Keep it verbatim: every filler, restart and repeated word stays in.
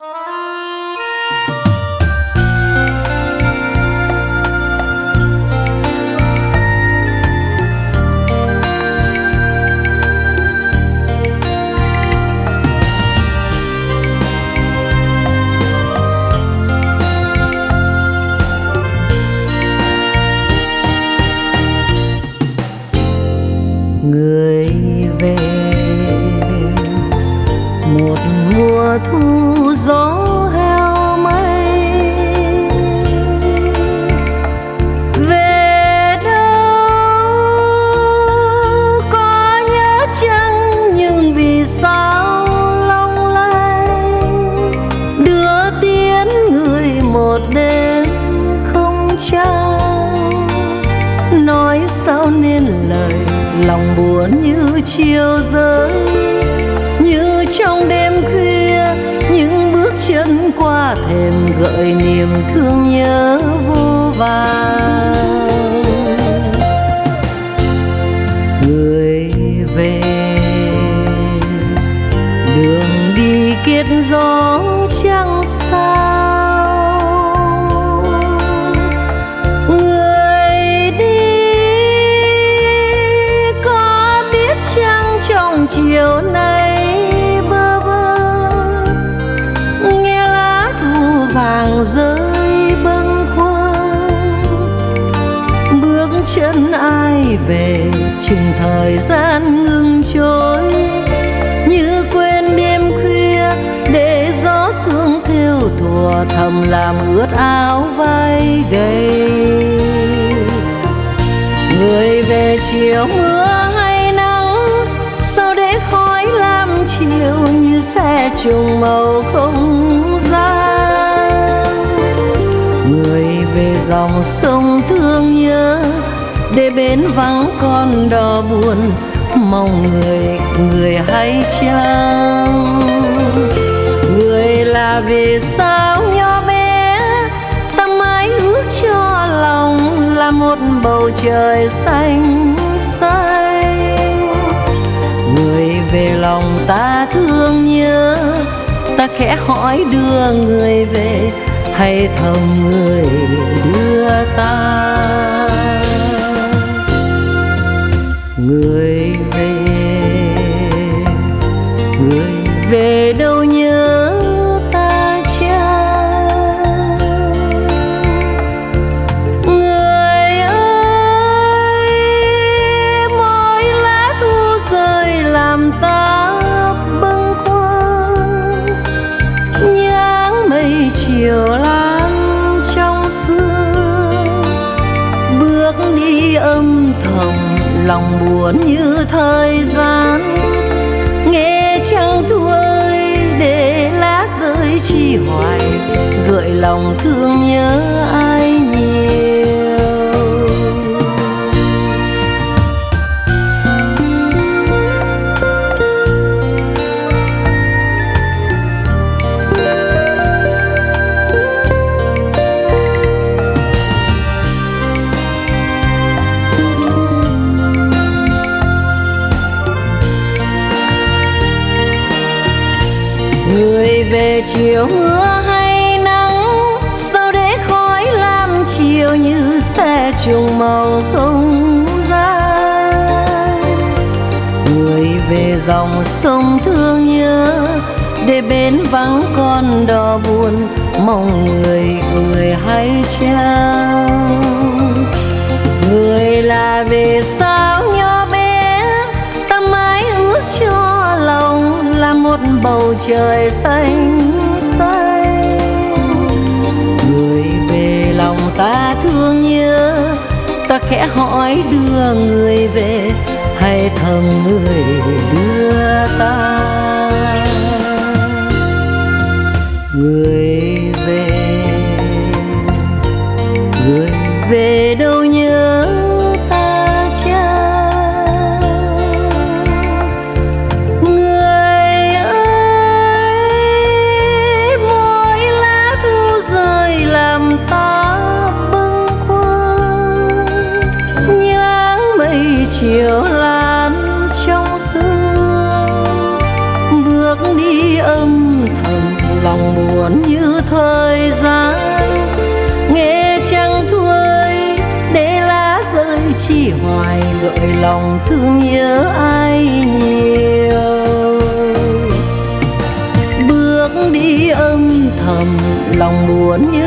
Người về một mùa thu gió heo mây, về đâu có nhớ chăng, nhưng vì sao long lanh đưa tiến người một đêm không trăng. Nói sao nên lời lòng buồn như chiều rơi, như trong đêm khuya những bước chân qua thềm gợi niềm thương nhớ vô vàn. Người về đường đi kết gió chẳng sao, người đi có biết chăng trong chiều nay bơ vơ nghe lá thu vàng rơi bâng khuâng. Bước chân ai về chừng thời gian ngừng trôi, như quên đêm khuya để gió sương thêu thùa thầm làm ướt áo vai gầy. Người về chiều mưa hay nắng, sao để khói lam chiều như xe trùng màu không gian. Người về dòng sông thương nhớ, để bến vắng con đò buồn mong người, người hay chăng. Người là vì sao nhỏ bé, ta mãi ước cho lòng là một bầu trời xanh xanh. Người về lòng ta thương nhớ, ta khẽ hỏi đưa người về hay thầm người đưa ta. Người về, người về đâu nhớ ta chăng. Người ơi, mỗi lá thu rơi làm ta bâng khuâng, như áng mây chiều lan trong sương. Bước đi âm thầm lòng buồn như thời gian, nghe trăng thu ơi để lá rơi chi hoài gợi lòng thương nhớ ai nhiều. Người về chiều mưa hay nắng, sao để khói lam chiều như xe trùng màu không gian. Người về dòng sông thương nhớ, để bến vắng con đò buồn mong người, người hay chăng. Người là vì sao nhỏ bé, ta mãi ước cho lòng là một bầu trời xanh xanh. Người về lòng ta thương nhớ, ta khẽ hỏi đưa người về hay thầm người đưa ta. Người về, người về đâu nhớ ta chăng. Người ơi, mỗi lá thu rơi làm ta bâng khuâng, như áng mây chiều lan trong sương. Bước đi âm thầm lòng lòng buồn như thời gian. Nghe trăng thui để lá rơi chi hoài, gợi lòng thương nhớ ai nhiều. Bước đi âm thầm lòng buồn như